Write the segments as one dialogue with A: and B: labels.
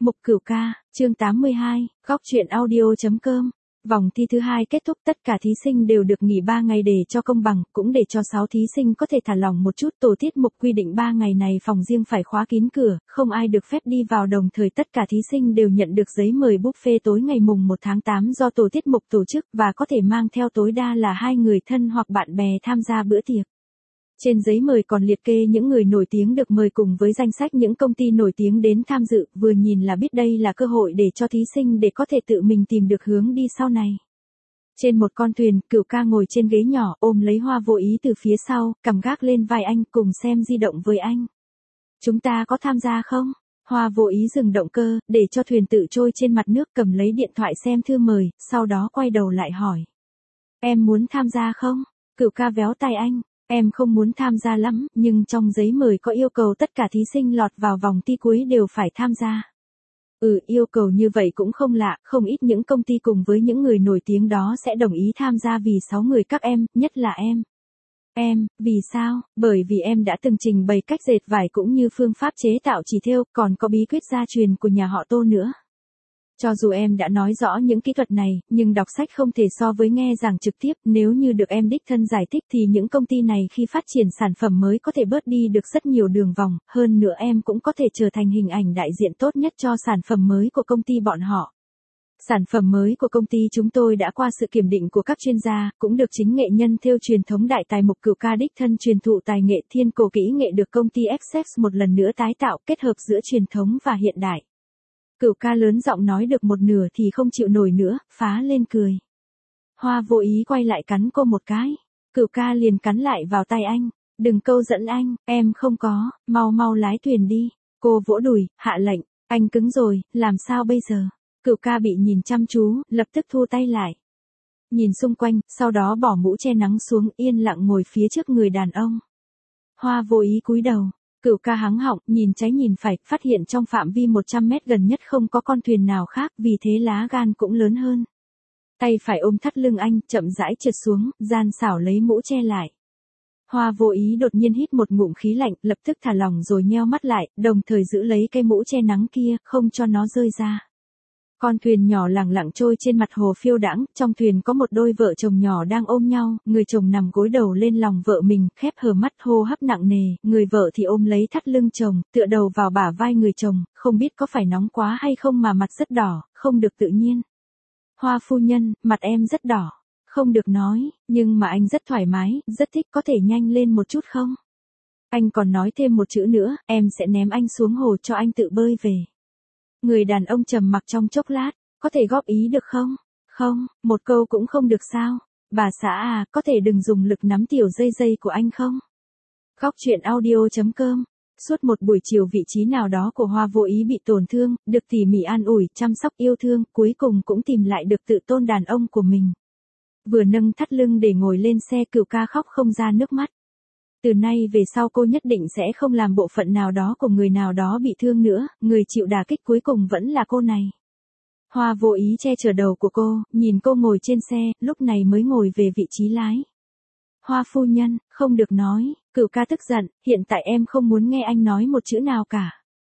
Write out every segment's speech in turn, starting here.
A: Mục Cửu Ca, chương 82, góc truyện audio.com. Vòng thi thứ 2 kết thúc, tất cả thí sinh đều được nghỉ 3 ngày để cho công bằng, cũng để cho 6 thí sinh có thể thả lỏng một chút. Tổ tiết mục quy định 3 ngày này phòng riêng phải khóa kín cửa, không ai được phép đi vào, đồng thời tất cả thí sinh đều nhận được giấy mời buffet tối ngày mùng 1 tháng 8 do tổ tiết mục tổ chức và có thể mang theo tối đa là 2 người thân hoặc bạn bè tham gia bữa tiệc. Trên giấy mời còn liệt kê những người nổi tiếng được mời cùng với danh sách những công ty nổi tiếng đến tham dự, vừa nhìn là biết đây là cơ hội để cho thí sinh để có thể tự mình tìm được hướng đi sau này. Trên một con thuyền, Cửu Ca ngồi trên ghế nhỏ ôm lấy Hoa Vô Ý từ phía sau, cầm gác lên vai anh cùng xem di động với anh. Chúng ta có tham gia không? Hoa Vô Ý dừng động cơ, để cho thuyền tự trôi trên mặt nước, cầm lấy điện thoại xem thư mời, sau đó quay đầu lại hỏi. Em muốn tham gia không? Cửu Ca véo tay anh. Em không muốn tham gia lắm, nhưng trong giấy mời có yêu cầu tất cả thí sinh lọt vào vòng thi cuối đều phải tham gia. Yêu cầu như vậy cũng không lạ, không ít những công ty cùng với những người nổi tiếng đó sẽ đồng ý tham gia vì 6 người các em, nhất là em. Em, vì sao? Bởi vì em đã từng trình bày cách dệt vải cũng như phương pháp chế tạo chỉ thêu, còn có bí quyết gia truyền của nhà họ Tô nữa. Cho dù em đã nói rõ những kỹ thuật này, nhưng đọc sách không thể so với nghe giảng trực tiếp, nếu như được em đích thân giải thích thì những công ty này khi phát triển sản phẩm mới có thể bớt đi được rất nhiều đường vòng, hơn nữa em cũng có thể trở thành hình ảnh đại diện tốt nhất cho sản phẩm mới của công ty bọn họ. Sản phẩm mới của công ty chúng tôi đã qua sự kiểm định của các chuyên gia, cũng được chính nghệ nhân thêu truyền thống đại tài Mục Cửu Ca đích thân truyền thụ tài nghệ thiên cổ kỹ nghệ, được công ty Essex một lần nữa tái tạo, kết hợp giữa truyền thống và hiện đại. Cửu Ca lớn giọng nói được một nửa thì không chịu nổi nữa, phá lên cười. Hoa Vô Ý quay lại cắn cô một cái. Cửu Ca liền cắn lại vào tay anh. Đừng câu dẫn anh, em không có, mau lái thuyền đi. Cô vỗ đùi, hạ lệnh, anh cứng rồi, làm sao bây giờ? Cửu Ca bị nhìn chăm chú, lập tức thu tay lại. Nhìn xung quanh, sau đó bỏ mũ che nắng xuống, yên lặng ngồi phía trước người đàn ông. Hoa Vô Ý cúi đầu. Cửu Ca hắng họng, nhìn trái nhìn phải, phát hiện trong phạm vi 100 mét gần nhất không có con thuyền nào khác, vì thế lá gan cũng lớn hơn. Tay phải ôm thắt lưng anh, chậm rãi trượt xuống, gian xảo lấy mũ che lại. Hoa Vô Ý đột nhiên hít một ngụm khí lạnh, lập tức thả lỏng rồi nheo mắt lại, đồng thời giữ lấy cái mũ che nắng kia, không cho nó rơi ra. Con thuyền nhỏ lẳng lặng trôi trên mặt hồ phiêu đãng, trong thuyền có một đôi vợ chồng nhỏ đang ôm nhau, người chồng nằm gối đầu lên lòng vợ mình, khép hờ mắt hô hấp nặng nề, người vợ thì ôm lấy thắt lưng chồng, tựa đầu vào bả vai người chồng, không biết có phải nóng quá hay không mà mặt rất đỏ, không được tự nhiên. Hoa phu nhân, mặt em rất đỏ, không được nói, nhưng mà anh rất thoải mái, rất thích, có thể nhanh lên một chút không? Anh còn nói thêm một chữ nữa, em sẽ ném anh xuống hồ cho anh tự bơi về. Người đàn ông trầm mặc trong chốc lát, có thể góp ý được không? Không, một câu cũng không được sao? Bà xã à, có thể đừng dùng lực nắm tiểu dây của anh không? Góc truyện audio.com. Suốt một buổi chiều vị trí nào đó của Hoa Vô Ý bị tổn thương, được tỉ mỉ an ủi, chăm sóc yêu thương, cuối cùng cũng tìm lại được tự tôn đàn ông của mình. Vừa nâng thắt lưng để ngồi lên xe, Cửu Ca khóc không ra nước mắt. Từ nay về sau cô nhất định sẽ không làm bộ phận nào đó của người nào đó bị thương nữa, người chịu đả kích cuối cùng vẫn là cô này. Hoa Vô Ý che chở đầu của cô, nhìn cô ngồi trên xe, lúc này mới ngồi về vị trí lái. Hoa phu nhân, không được nói, Cửu Ca tức giận, hiện tại em không muốn nghe anh nói một chữ nào cả.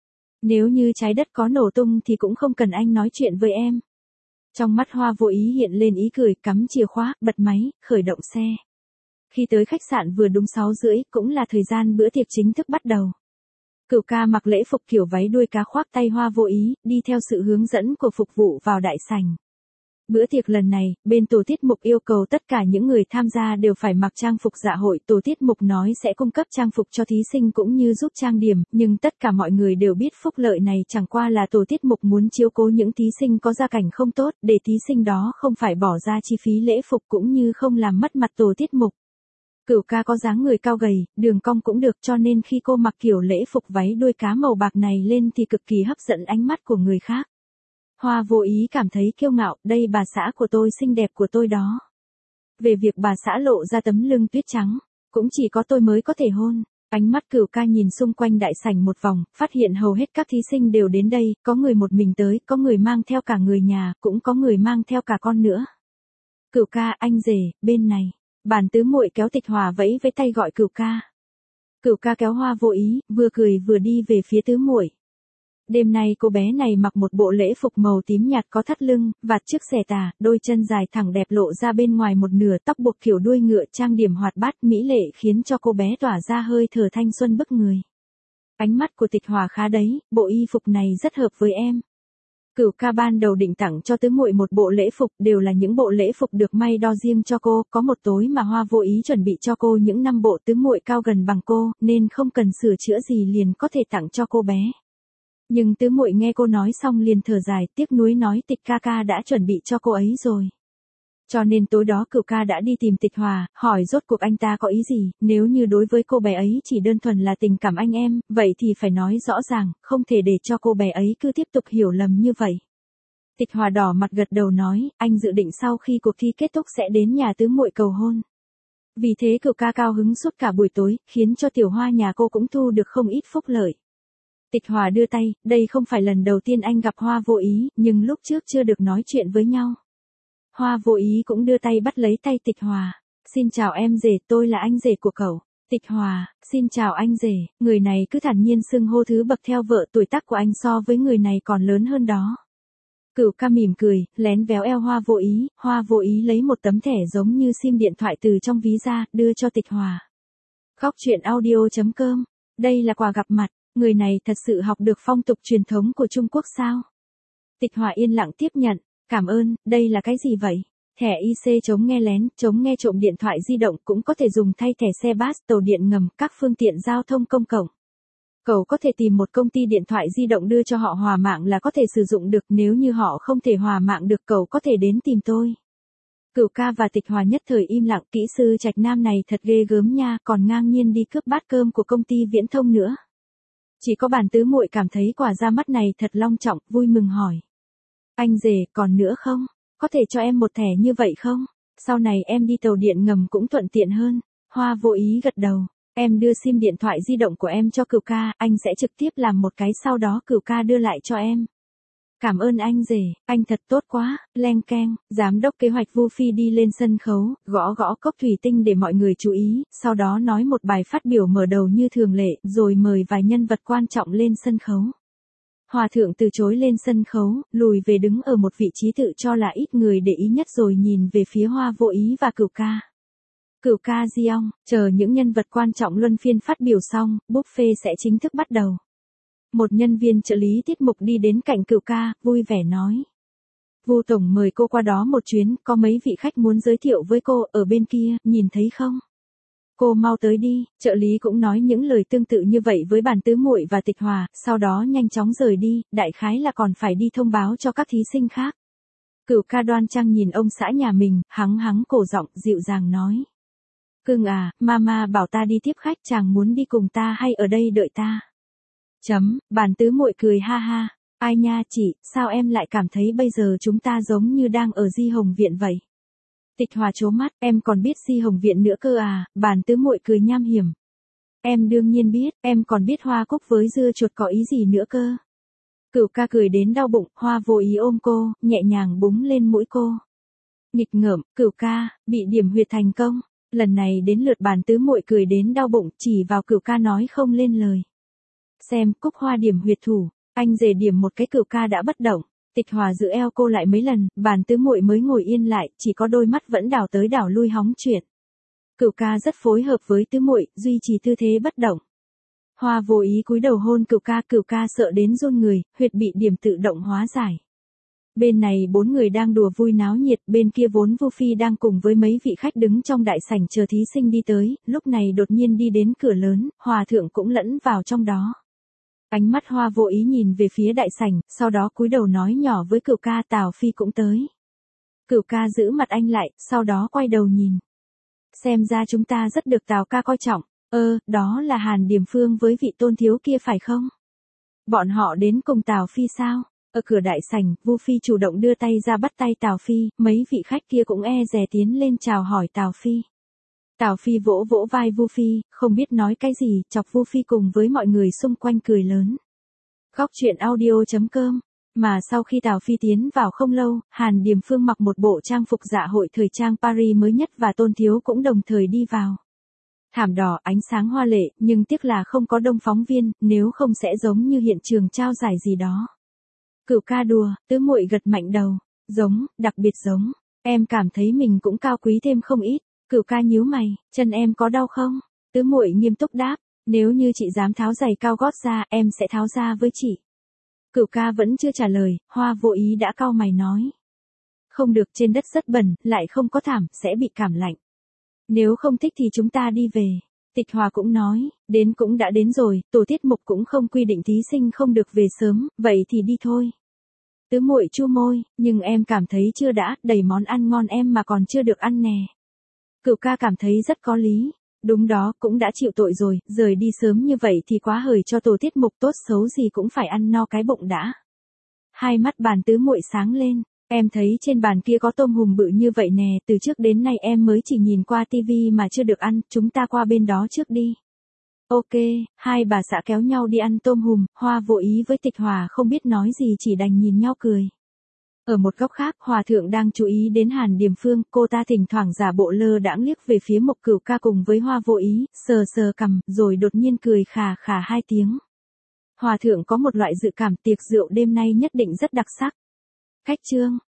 A: Nếu như trái đất có nổ tung thì cũng không cần anh nói chuyện với em. Trong mắt Hoa Vô Ý hiện lên ý cười, cắm chìa khóa, bật máy, khởi động xe. Khi tới khách sạn vừa đúng 6:30, cũng là thời gian bữa tiệc chính thức bắt đầu. Cửu Ca mặc lễ phục kiểu váy đuôi cá khoác tay Hoa Vô Ý, đi theo sự hướng dẫn của phục vụ vào đại sảnh. Bữa tiệc lần này, bên tổ tiết mục yêu cầu tất cả những người tham gia đều phải mặc trang phục dạ hội. Tổ tiết mục nói sẽ cung cấp trang phục cho thí sinh cũng như giúp trang điểm, nhưng tất cả mọi người đều biết phúc lợi này chẳng qua là tổ tiết mục muốn chiếu cố những thí sinh có gia cảnh không tốt, để thí sinh đó không phải bỏ ra chi phí lễ phục cũng như không làm mất mặt tổ tiết mục. Cửu Ca có dáng người cao gầy, đường cong cũng được, cho nên khi cô mặc kiểu lễ phục váy đuôi cá màu bạc này lên thì cực kỳ hấp dẫn ánh mắt của người khác. Hoa Vô Ý cảm thấy kiêu ngạo, đây bà xã của tôi xinh đẹp của tôi đó. Về việc bà xã lộ ra tấm lưng tuyết trắng, cũng chỉ có tôi mới có thể hôn. Ánh mắt Cửu Ca nhìn xung quanh đại sảnh một vòng, phát hiện hầu hết các thí sinh đều đến đây, có người một mình tới, có người mang theo cả người nhà, cũng có người mang theo cả con nữa. Cửu Ca, anh rể, bên này. Bản tứ muội kéo Tịch Hòa vẫy với tay gọi Cửu Ca. Cửu Ca kéo Hoa Vô Ý, vừa cười vừa đi về phía tứ muội. Đêm nay cô bé này mặc một bộ lễ phục màu tím nhạt có thắt lưng, vạt trước xẻ tà, đôi chân dài thẳng đẹp lộ ra bên ngoài một nửa, tóc buộc kiểu đuôi ngựa, trang điểm hoạt bát mỹ lệ khiến cho cô bé tỏa ra hơi thở thanh xuân bức người. Ánh mắt của Tịch Hòa khá đấy, bộ y phục này rất hợp với em. Cửu ca ban đầu định tặng cho tứ muội một bộ lễ phục, đều là những bộ lễ phục được may đo riêng cho cô, có một tối mà Hoa vô ý chuẩn bị cho cô những 5 bộ tứ muội cao gần bằng cô, nên không cần sửa chữa gì liền có thể tặng cho cô bé. Nhưng tứ muội nghe cô nói xong liền thở dài, tiếc nuối nói Tịch ca ca đã chuẩn bị cho cô ấy rồi. Cho nên tối đó Cửu ca đã đi tìm Tịch Hòa, hỏi rốt cuộc anh ta có ý gì, nếu như đối với cô bé ấy chỉ đơn thuần là tình cảm anh em, vậy thì phải nói rõ ràng, không thể để cho cô bé ấy cứ tiếp tục hiểu lầm như vậy. Tịch Hòa đỏ mặt gật đầu nói, anh dự định sau khi cuộc thi kết thúc sẽ đến nhà tứ muội cầu hôn. Vì thế Cửu ca cao hứng suốt cả buổi tối, khiến cho tiểu Hoa nhà cô cũng thu được không ít phúc lợi. Tịch Hòa đưa tay, đây không phải lần đầu tiên anh gặp Hoa vô ý, nhưng lúc trước chưa được nói chuyện với nhau. Hoa vô ý cũng đưa tay bắt lấy tay Tịch Hòa. Xin chào em rể, tôi là anh rể của cậu. Tịch Hòa, xin chào anh rể, người này cứ thản nhiên xưng hô thứ bậc theo vợ, tuổi tác của anh so với người này còn lớn hơn đó. Cửu ca mỉm cười, lén véo eo Hoa vô ý lấy một tấm thẻ giống như sim điện thoại từ trong ví ra, đưa cho Tịch Hòa. Góc truyện audio.com, đây là quà gặp mặt, người này thật sự học được phong tục truyền thống của Trung Quốc sao? Tịch Hòa yên lặng tiếp nhận, cảm ơn, đây là cái gì vậy? Thẻ IC chống nghe lén, chống nghe trộm điện thoại di động cũng có thể dùng thay thẻ xe bus, tàu điện ngầm, các phương tiện giao thông công cộng. Cậu có thể tìm một công ty điện thoại di động đưa cho họ hòa mạng là có thể sử dụng được, nếu như họ không thể hòa mạng được cậu có thể đến tìm tôi. Cửu ca và Tịch Hòa nhất thời im lặng, kỹ sư Trạch Nam này thật ghê gớm nha, còn ngang nhiên đi cướp bát cơm của công ty viễn thông nữa. Chỉ có bản tứ muội cảm thấy quả ra mắt này thật long trọng, vui mừng hỏi. Anh rể, còn nữa không? Có thể cho em một thẻ như vậy không? Sau này em đi tàu điện ngầm cũng thuận tiện hơn. Hoa vô ý gật đầu. Em đưa sim điện thoại di động của em cho Cửu ca, anh sẽ trực tiếp làm một cái sau đó Cửu ca đưa lại cho em. Cảm ơn anh rể, anh thật tốt quá, leng keng, giám đốc kế hoạch Vu Phi đi lên sân khấu, gõ gõ cốc thủy tinh để mọi người chú ý, sau đó nói một bài phát biểu mở đầu như thường lệ, rồi mời vài nhân vật quan trọng lên sân khấu. Hòa thượng từ chối lên sân khấu, lùi về đứng ở một vị trí tự cho là ít người để ý nhất rồi nhìn về phía Hoa vô ý và Cửu ca. Cửu ca Giong, chờ những nhân vật quan trọng luân phiên phát biểu xong, buffet sẽ chính thức bắt đầu. Một nhân viên trợ lý tiết mục đi đến cạnh Cửu ca, vui vẻ nói. Vu tổng mời cô qua đó một chuyến, có mấy vị khách muốn giới thiệu với cô, ở bên kia, nhìn thấy không? Cô mau tới đi, trợ lý cũng nói những lời tương tự như vậy với bản tứ muội và Tịch Hòa, sau đó nhanh chóng rời đi, đại khái là còn phải đi thông báo cho các thí sinh khác. Cửu ca đoan trang nhìn ông xã nhà mình, hắng cổ giọng, dịu dàng nói. Cưng à, mama bảo ta đi tiếp khách, chàng muốn đi cùng ta hay ở đây đợi ta? Bản tứ muội cười ha ha. Ai nha chị, sao em lại cảm thấy bây giờ chúng ta giống như đang ở Di Hồng Viện vậy? Tịch Hòa trố mắt, em còn biết Di Hồng Viện nữa cơ à? Bản tứ muội cười nham hiểm. Em đương nhiên biết, em còn biết hoa cúc với dưa chuột có ý gì nữa cơ. Cửu ca cười đến đau bụng, Hoa vô ý ôm cô, nhẹ nhàng búng lên mũi cô. Nghịch ngợm, Cửu ca, bị điểm huyệt thành công. Lần này đến lượt bản tứ muội cười đến đau bụng, chỉ vào Cửu ca nói không lên lời. Xem, Cúc Hoa điểm huyệt thủ, anh rể điểm một cái Cửu ca đã bất động. Tịch Hòa giữ eo cô lại mấy lần, bản tứ muội mới ngồi yên lại, chỉ có đôi mắt vẫn đảo tới đảo lui hóng chuyện. Cửu ca rất phối hợp với tứ muội, duy trì tư thế bất động. Hoa vô ý cúi đầu hôn Cửu ca sợ đến run người, huyệt bị điểm tự động hóa giải. Bên này 4 người đang đùa vui náo nhiệt, bên kia vốn Vu Phi đang cùng với mấy vị khách đứng trong đại sảnh chờ thí sinh đi tới, lúc này đột nhiên đi đến cửa lớn, Hòa thượng cũng lẫn vào trong đó. Ánh mắt Hoa vô ý nhìn về phía đại sảnh, sau đó cúi đầu nói nhỏ với Cửu ca, Tào Phi cũng tới. Cửu ca giữ mặt anh lại, sau đó quay đầu nhìn. Xem ra chúng ta rất được Tào ca coi trọng, đó là Hàn Điềm Phương với vị tôn thiếu kia phải không? Bọn họ đến cùng Tào Phi sao? Ở cửa đại sảnh, Vu Phi chủ động đưa tay ra bắt tay Tào Phi, mấy vị khách kia cũng e dè tiến lên chào hỏi Tào Phi. Tào Phi vỗ vỗ vai Vu Phi, không biết nói cái gì, chọc Vu Phi cùng với mọi người xung quanh cười lớn. Góc truyện audio.com. Mà sau khi Tào Phi tiến vào không lâu, Hàn Điềm Phương mặc một bộ trang phục dạ hội thời trang Paris mới nhất và tôn thiếu cũng đồng thời đi vào. Thảm đỏ, ánh sáng hoa lệ, nhưng tiếc là không có đông phóng viên, nếu không sẽ giống như hiện trường trao giải gì đó. Cửu ca đùa, tứ muội gật mạnh đầu. Giống, đặc biệt giống. Em cảm thấy mình cũng cao quý thêm không ít. Cửu ca nhíu mày, chân em có đau không? Tứ muội nghiêm túc đáp, nếu như chị dám tháo giày cao gót ra, em sẽ tháo ra với chị. Cửu ca vẫn chưa trả lời, Hoa Vô Ý đã cau mày nói. Không được, trên đất rất bẩn, lại không có thảm, sẽ bị cảm lạnh. Nếu không thích thì chúng ta đi về. Tịch Hòa cũng nói, đến cũng đã đến rồi, tổ tiết mục cũng không quy định thí sinh không được về sớm, vậy thì đi thôi. Tứ muội chu môi, nhưng em cảm thấy chưa đã, đầy món ăn ngon em mà còn chưa được ăn nè. Cửu ca cảm thấy rất có lý. Đúng đó, cũng đã chịu tội rồi, rời đi sớm như vậy thì quá hời cho tổ tiết mục, tốt xấu gì cũng phải ăn no cái bụng đã. Hai mắt bàn tứ muội sáng lên, em thấy trên bàn kia có tôm hùm bự như vậy nè, từ trước đến nay em mới chỉ nhìn qua tivi mà chưa được ăn, chúng ta qua bên đó trước đi. Ok, hai bà xã kéo nhau đi ăn tôm hùm, Hoa Vô Ý với Tịch Hòa không biết nói gì chỉ đành nhìn nhau cười. Ở một góc khác, Hòa thượng đang chú ý đến Hàn Điềm Phương, cô ta thỉnh thoảng giả bộ lơ đãng liếc về phía Mộc Cửu ca cùng với Hoa Vô Ý, sờ sờ cằm, rồi đột nhiên cười khà khà hai tiếng. Hòa thượng có một loại dự cảm tiệc rượu đêm nay nhất định rất đặc sắc. Khách trương,